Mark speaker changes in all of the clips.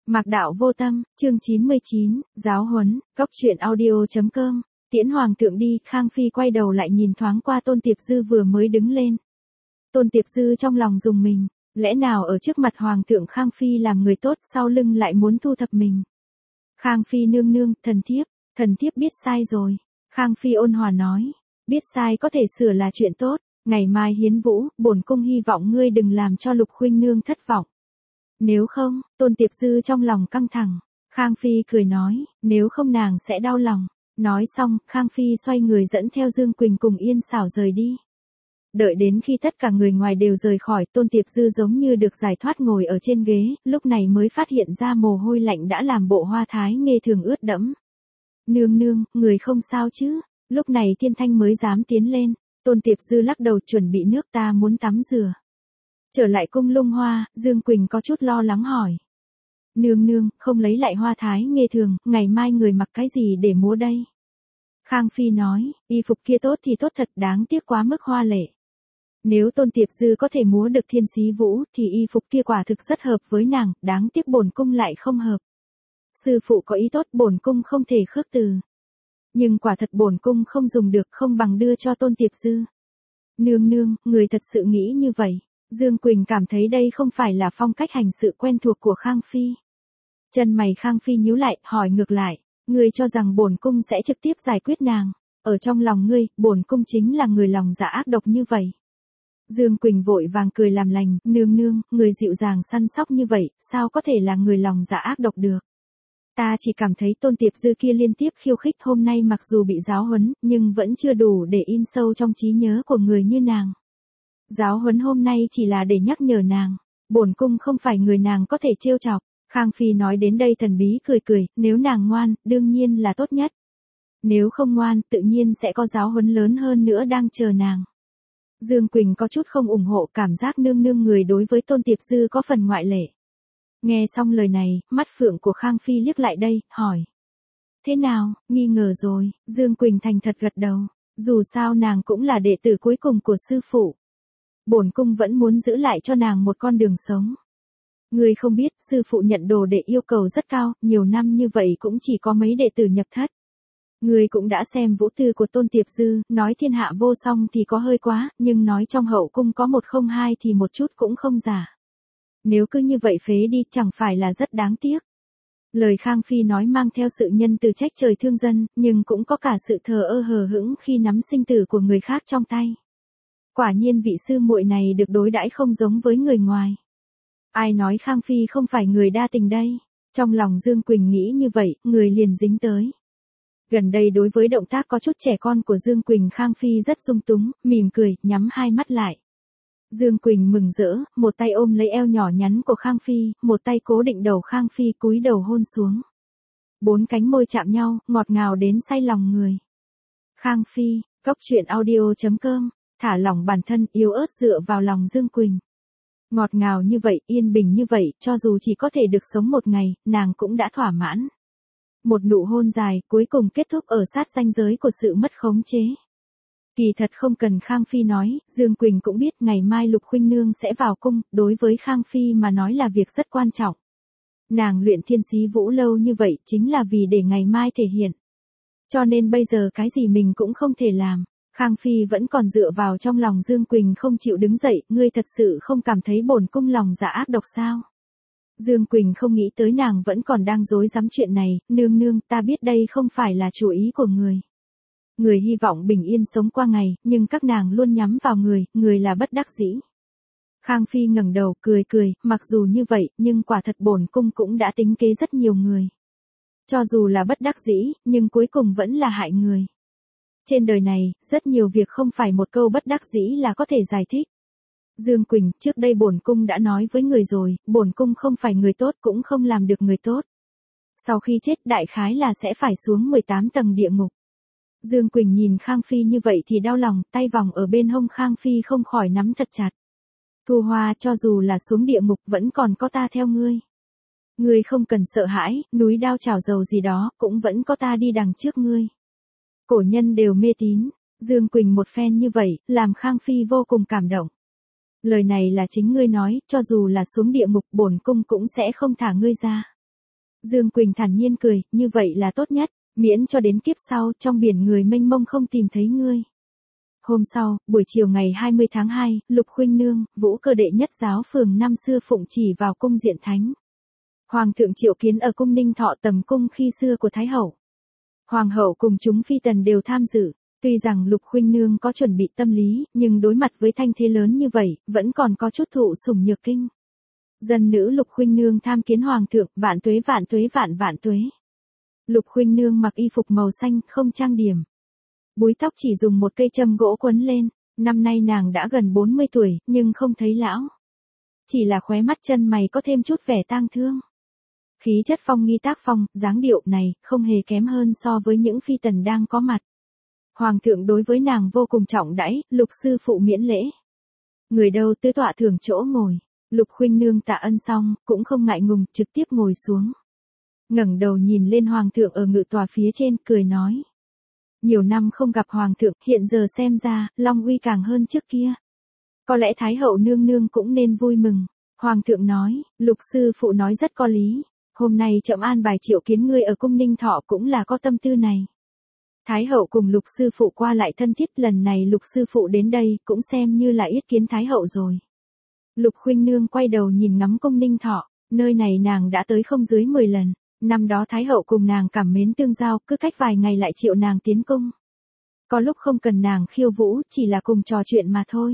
Speaker 1: Mạc Đạo Vô Tâm, chương 99, giáo huấn, Cóc truyện audio.com. Tiễn hoàng thượng đi, Khang Phi quay đầu lại nhìn thoáng qua Tôn Tiệp Dư vừa mới đứng lên. Tôn Tiệp Dư trong lòng rùng mình, lẽ nào ở trước mặt hoàng thượng Khang Phi làm người tốt, sau lưng lại muốn thu thập mình. Khang Phi nương nương, thần thiếp biết sai rồi. Khang Phi ôn hòa nói, biết sai có thể sửa là chuyện tốt, ngày mai hiến vũ, bổn cung hy vọng ngươi đừng làm cho Lục khuynh nương thất vọng. Nếu không, Tôn Tiệp Dư trong lòng căng thẳng. Khang Phi cười nói, nếu không nàng sẽ đau lòng. Nói xong, Khang Phi xoay người dẫn theo Dương Quỳnh cùng Yên Xảo rời đi. Đợi đến khi tất cả người ngoài đều rời khỏi, Tôn Tiệp Dư giống như được giải thoát ngồi ở trên ghế, lúc này mới phát hiện ra mồ hôi lạnh đã làm bộ hoa thái nghe thường ướt đẫm. Nương nương, người không sao chứ? Lúc này Thiên Thanh mới dám tiến lên. Tôn Tiệp Dư lắc đầu, chuẩn bị nước, ta muốn tắm rửa. Trở lại cung Lung Hoa, Dương Quỳnh có chút lo lắng hỏi. Nương nương, không lấy lại hoa thái nghe thường, ngày mai người mặc cái gì để múa đây? Khang Phi nói, y phục kia tốt thì tốt thật, đáng tiếc quá mức hoa lệ. Nếu Tôn Tiệp Dư có thể múa được Thiên Xí Vũ thì y phục kia quả thực rất hợp với nàng, đáng tiếc bổn cung lại không hợp. Sư phụ có ý tốt, bổn cung không thể khước từ. Nhưng quả thật bổn cung không dùng được, không bằng đưa cho Tôn Tiệp Dư. Nương nương, người thật sự nghĩ như vậy? Dương Quỳnh cảm thấy đây không phải là phong cách hành sự quen thuộc của Khang Phi. Chân mày Khang Phi nhíu lại, hỏi ngược lại, ngươi cho rằng bổn cung sẽ trực tiếp giải quyết nàng? Ở trong lòng ngươi, bổn cung chính là người lòng dạ ác độc như vậy. Dương Quỳnh vội vàng cười làm lành, nương nương, người dịu dàng săn sóc như vậy, sao có thể là người lòng dạ ác độc được? Ta chỉ cảm thấy Tôn Tiệp Dư kia liên tiếp khiêu khích hôm nay mặc dù bị giáo huấn, nhưng vẫn chưa đủ để in sâu trong trí nhớ của người như nàng. Giáo huấn hôm nay chỉ là để nhắc nhở nàng, bổn cung không phải người nàng có thể trêu chọc. Khang Phi nói đến đây thần bí cười, nếu nàng ngoan, đương nhiên là tốt nhất. Nếu không ngoan, tự nhiên sẽ có giáo huấn lớn hơn nữa đang chờ nàng. Dương Quỳnh có chút không ủng hộ, cảm giác nương nương người đối với Tôn Tiệp Dư có phần ngoại lệ. Nghe xong lời này, mắt phượng của Khang Phi liếc lại đây, hỏi. Thế nào, nghi ngờ rồi? Dương Quỳnh thành thật gật đầu, dù sao nàng cũng là đệ tử cuối cùng của sư phụ. Bổn cung vẫn muốn giữ lại cho nàng một con đường sống. Ngươi không biết, sư phụ nhận đồ đệ yêu cầu rất cao, nhiều năm như vậy cũng chỉ có mấy đệ tử nhập thất. Ngươi cũng đã xem vũ tư của Tôn Tiệp Dư, nói thiên hạ vô song thì có hơi quá, nhưng nói trong hậu cung có 102 thì một chút cũng không giả. Nếu cứ như vậy phế đi, chẳng phải là rất đáng tiếc. Lời Khang Phi nói mang theo sự nhân từ trách trời thương dân, nhưng cũng có cả sự thờ ơ hờ hững khi nắm sinh tử của người khác trong tay. Quả nhiên vị sư muội này được đối đãi không giống với người ngoài. Ai nói Khang Phi không phải người đa tình đây? Trong lòng Dương Quỳnh nghĩ như vậy, người liền dính tới. Gần đây đối với động tác có chút trẻ con của Dương Quỳnh, Khang Phi rất sung túng, mỉm cười, nhắm hai mắt lại. Dương Quỳnh mừng rỡ, một tay ôm lấy eo nhỏ nhắn của Khang Phi, một tay cố định đầu Khang Phi, cúi đầu hôn xuống. 4 cánh môi chạm nhau, ngọt ngào đến say lòng người. Khang Phi, Cóc truyện audio.com, thả lỏng bản thân, yếu ớt dựa vào lòng Dương Quỳnh. Ngọt ngào như vậy, yên bình như vậy, cho dù chỉ có thể được sống một ngày, nàng cũng đã thỏa mãn. Một nụ hôn dài, cuối cùng kết thúc ở sát ranh giới của sự mất khống chế. Kỳ thật không cần Khang Phi nói, Dương Quỳnh cũng biết ngày mai Lục khuynh nương sẽ vào cung, đối với Khang Phi mà nói là việc rất quan trọng. Nàng luyện Thiên Xí Vũ lâu như vậy chính là vì để ngày mai thể hiện. Cho nên bây giờ cái gì mình cũng không thể làm. Khang Phi vẫn còn dựa vào trong lòng Dương Quỳnh không chịu đứng dậy, ngươi thật sự không cảm thấy bổn cung lòng dạ ác độc sao? Dương Quỳnh không nghĩ tới nàng vẫn còn đang dối dám chuyện này, nương nương, ta biết đây không phải là chủ ý của người. Người hy vọng bình yên sống qua ngày, nhưng các nàng luôn nhắm vào người là bất đắc dĩ. Khang Phi ngẩng đầu, cười, mặc dù như vậy, nhưng quả thật bổn cung cũng đã tính kế rất nhiều người. Cho dù là bất đắc dĩ, nhưng cuối cùng vẫn là hại người. Trên đời này, rất nhiều việc không phải một câu bất đắc dĩ là có thể giải thích. Dương Quỳnh, trước đây bổn cung đã nói với người rồi, bổn cung không phải người tốt cũng không làm được người tốt. Sau khi chết đại khái là sẽ phải xuống 18 tầng địa ngục. Dương Quỳnh nhìn Khang Phi như vậy thì đau lòng, tay vòng ở bên hông Khang Phi không khỏi nắm thật chặt. Thu Hoa, cho dù là xuống địa ngục vẫn còn có ta theo ngươi. Ngươi không cần sợ hãi, núi đao chảo dầu gì đó, cũng vẫn có ta đi đằng trước ngươi. Cổ nhân đều mê tín, Dương Quỳnh một phen như vậy, làm Khang Phi vô cùng cảm động. Lời này là chính ngươi nói, cho dù là xuống địa ngục bổn cung cũng sẽ không thả ngươi ra. Dương Quỳnh thản nhiên cười, như vậy là tốt nhất, miễn cho đến kiếp sau trong biển người mênh mông không tìm thấy ngươi. Hôm sau, buổi chiều ngày 20 tháng 2, Lục Khuynh Nương, Vũ Cơ đệ nhất giáo phường năm xưa phụng chỉ vào cung diện thánh. Hoàng thượng triệu kiến ở cung Ninh Thọ tầm cung khi xưa của Thái hậu. Hoàng hậu cùng chúng phi tần đều tham dự. Tuy rằng Lục Khuynh Nương có chuẩn bị tâm lý, nhưng đối mặt với thanh thế lớn như vậy, vẫn còn có chút thụ sủng nhược kinh. Dân nữ Lục Khuynh Nương tham kiến Hoàng thượng, vạn tuế vạn tuế vạn vạn tuế. Lục Khuynh Nương mặc y phục màu xanh, không trang điểm. Búi tóc chỉ dùng một cây châm gỗ quấn lên, năm nay nàng đã gần 40 tuổi, nhưng không thấy lão. Chỉ là khóe mắt chân mày có thêm chút vẻ tang thương. Khí chất phong nghi tác phong, dáng điệu này, không hề kém hơn so với những phi tần đang có mặt. Hoàng thượng đối với nàng vô cùng trọng đãi, Lục sư phụ miễn lễ. Người đâu tứ tọa thưởng chỗ ngồi. Lục Khuynh Nương tạ ân xong, cũng không ngại ngùng, trực tiếp ngồi xuống. Ngẩng đầu nhìn lên Hoàng thượng ở ngự tòa phía trên, cười nói. Nhiều năm không gặp Hoàng thượng, hiện giờ xem ra, long uy càng hơn trước kia. Có lẽ Thái hậu nương nương cũng nên vui mừng. Hoàng thượng nói, Lục sư phụ nói rất có lý. Hôm nay trẫm an bài triệu kiến ngươi ở cung Ninh Thọ cũng là có tâm tư này. Thái hậu cùng Lục sư phụ qua lại thân thiết, lần này Lục sư phụ đến đây cũng xem như là yết kiến Thái hậu rồi. Lục Khuynh Nương quay đầu nhìn ngắm cung Ninh Thọ, nơi này nàng đã tới không dưới 10 lần. Năm đó Thái hậu cùng nàng cảm mến tương giao, cứ cách vài ngày lại triệu nàng tiến cung. Có lúc không cần nàng khiêu vũ, chỉ là cùng trò chuyện mà thôi.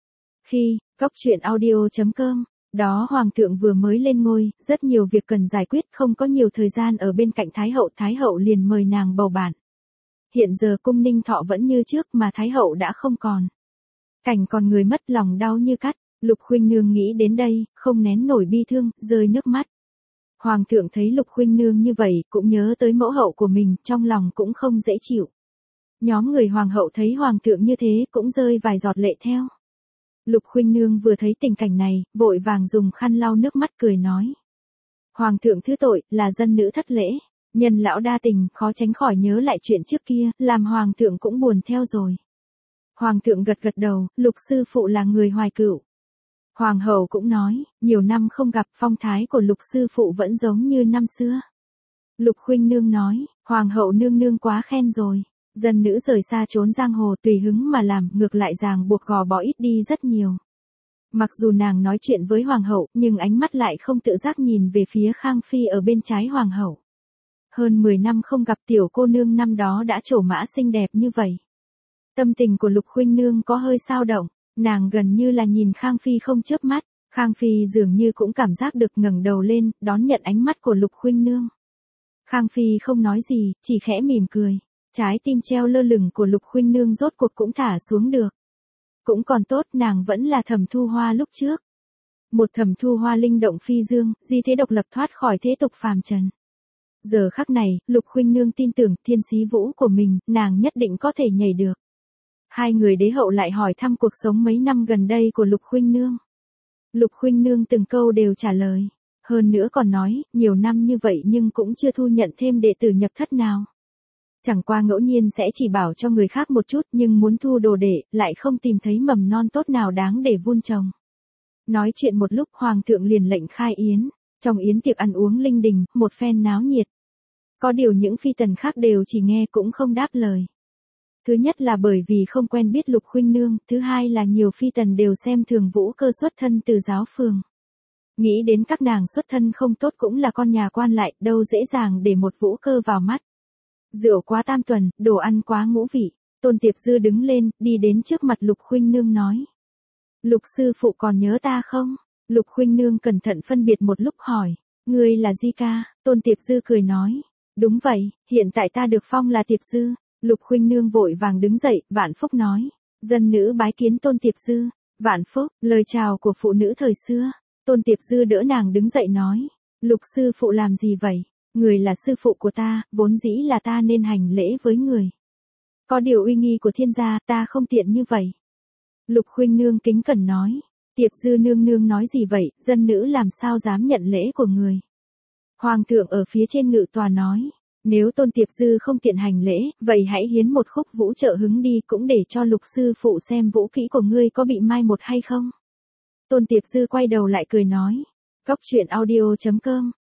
Speaker 1: Khi, góc truyện audio.com, đó Hoàng thượng vừa mới lên ngôi, rất nhiều việc cần giải quyết, không có nhiều thời gian ở bên cạnh Thái hậu liền mời nàng bầu bạn. Hiện giờ cung Ninh Thọ vẫn như trước mà Thái hậu đã không còn. Cảnh còn người mất lòng đau như cắt, Lục Khuynh Nương nghĩ đến đây, không nén nổi bi thương, rơi nước mắt. Hoàng thượng thấy Lục Khuynh Nương như vậy, cũng nhớ tới mẫu hậu của mình, trong lòng cũng không dễ chịu. Nhóm người hoàng hậu thấy hoàng thượng như thế, cũng rơi vài giọt lệ theo. Lục Khuynh Nương vừa thấy tình cảnh này, vội vàng dùng khăn lau nước mắt cười nói. Hoàng thượng thứ tội, là dân nữ thất lễ. Nhân lão đa tình, khó tránh khỏi nhớ lại chuyện trước kia, làm hoàng thượng cũng buồn theo rồi. Hoàng thượng gật gật đầu, Lục sư phụ là người hoài cựu. Hoàng hậu cũng nói, nhiều năm không gặp, phong thái của Lục sư phụ vẫn giống như năm xưa. Lục Khuynh Nương nói, Hoàng hậu nương nương quá khen rồi. Dân nữ rời xa trốn giang hồ tùy hứng mà làm, ngược lại ràng buộc gò bó ít đi rất nhiều. Mặc dù nàng nói chuyện với Hoàng hậu, nhưng ánh mắt lại không tự giác nhìn về phía Khang Phi ở bên trái Hoàng hậu. Hơn 10 năm không gặp tiểu cô nương năm đó đã trổ mã xinh đẹp như vậy. Tâm tình của Lục Khuynh Nương có hơi xao động, nàng gần như là nhìn Khang Phi không chớp mắt, Khang Phi dường như cũng cảm giác được, ngẩng đầu lên, đón nhận ánh mắt của Lục Khuynh Nương. Khang Phi không nói gì, chỉ khẽ mỉm cười, trái tim treo lơ lửng của Lục Khuynh Nương rốt cuộc cũng thả xuống được. Cũng còn tốt, nàng vẫn là Thẩm Thu Hoa lúc trước. Một Thẩm Thu Hoa linh động phi dương, di thế độc lập thoát khỏi thế tục phàm trần. Giờ khắc này, Lục Khuynh Nương tin tưởng thiên sĩ vũ của mình, nàng nhất định có thể nhảy được. Hai người đế hậu lại hỏi thăm cuộc sống mấy năm gần đây của Lục Khuynh Nương. Lục Khuynh Nương từng câu đều trả lời. Hơn nữa còn nói, nhiều năm như vậy nhưng cũng chưa thu nhận thêm đệ tử nhập thất nào. Chẳng qua ngẫu nhiên sẽ chỉ bảo cho người khác một chút, nhưng muốn thu đồ đệ, lại không tìm thấy mầm non tốt nào đáng để vun trồng. Nói chuyện một lúc, Hoàng thượng liền lệnh khai yến. Trong yến tiệc ăn uống linh đình, một phen náo nhiệt. Có điều những phi tần khác đều chỉ nghe cũng không đáp lời. Thứ nhất là bởi vì không quen biết Lục Khuynh Nương, thứ hai là nhiều phi tần đều xem thường Vũ Cơ xuất thân từ giáo phường. Nghĩ đến các nàng xuất thân không tốt cũng là con nhà quan lại, đâu dễ dàng để một Vũ Cơ vào mắt. Rượu quá tam tuần, đồ ăn quá ngũ vị, Tôn Tiệp Dư đứng lên, đi đến trước mặt Lục Khuynh Nương nói. Lục sư phụ còn nhớ ta không? Lục Khuynh Nương cẩn thận phân biệt một lúc hỏi, ngươi là Di ca? Tôn Tiệp Dư cười nói, đúng vậy, hiện tại ta được phong là Tiệp Dư. Lục Khuynh Nương vội vàng đứng dậy, Vạn Phúc nói, dân nữ bái kiến Tôn Tiệp Dư. Vạn Phúc, lời chào của phụ nữ thời xưa. Tôn Tiệp Dư đỡ nàng đứng dậy nói, Lục sư phụ làm gì vậy? Người là sư phụ của ta, vốn dĩ là ta nên hành lễ với người. Có điều uy nghi của thiên gia, ta không tiện như vậy. Lục Khuynh Nương kính cẩn nói, Tiệp Dư nương nương nói gì vậy, dân nữ làm sao dám nhận lễ của người. Hoàng thượng ở phía trên ngự tòa nói, nếu Tôn Tiệp Dư không tiện hành lễ, vậy hãy hiến một khúc vũ trợ hứng đi, cũng để cho Lục sư phụ xem vũ kỹ của ngươi có bị mai một hay không. Tôn Tiệp Dư quay đầu lại cười nói, góc truyện audio.com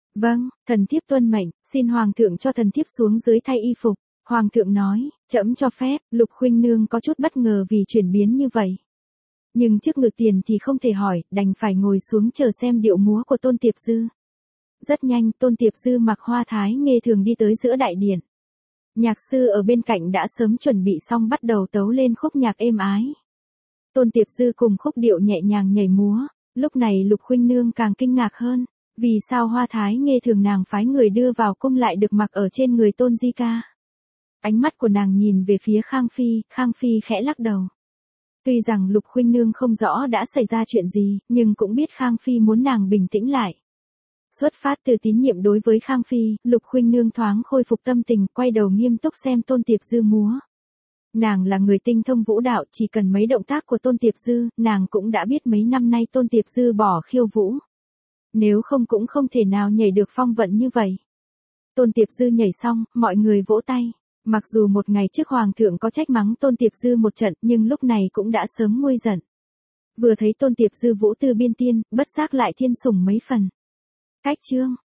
Speaker 1: Vâng, thần thiếp tuân mệnh, xin hoàng thượng cho thần thiếp xuống dưới thay y phục. Hoàng thượng nói, trẫm cho phép. Lục Khuynh Nương có chút bất ngờ vì chuyển biến như vậy. Nhưng trước ngực tiền thì không thể hỏi, đành phải ngồi xuống chờ xem điệu múa của Tôn Tiệp Dư. Rất nhanh, Tôn Tiệp Dư mặc hoa thái nghê thường đi tới giữa đại điện. Nhạc sư ở bên cạnh đã sớm chuẩn bị xong bắt đầu tấu lên khúc nhạc êm ái. Tôn Tiệp Dư cùng khúc điệu nhẹ nhàng nhảy múa, lúc này Lục Khuynh Nương càng kinh ngạc hơn, vì sao hoa thái nghê thường nàng phái người đưa vào cung lại được mặc ở trên người Tôn Di Ca. Ánh mắt của nàng nhìn về phía Khang Phi khẽ lắc đầu. Tuy rằng Lục Khuynh Nương không rõ đã xảy ra chuyện gì, nhưng cũng biết Khang Phi muốn nàng bình tĩnh lại. Xuất phát từ tín nhiệm đối với Khang Phi, Lục Khuynh Nương thoáng khôi phục tâm tình, quay đầu nghiêm túc xem Tôn Tiệp Dư múa. Nàng là người tinh thông vũ đạo, chỉ cần mấy động tác của Tôn Tiệp Dư, nàng cũng đã biết mấy năm nay Tôn Tiệp Dư bỏ khiêu vũ. Nếu không cũng không thể nào nhảy được phong vận như vậy. Tôn Tiệp Dư nhảy xong, mọi người vỗ tay. Mặc dù một ngày trước Hoàng thượng có trách mắng Tôn Tiệp Dư một trận, nhưng lúc này cũng đã sớm nguôi giận. Vừa thấy Tôn Tiệp Dư vũ tư biên tiên, bất giác lại thiên sủng mấy phần. Cách chương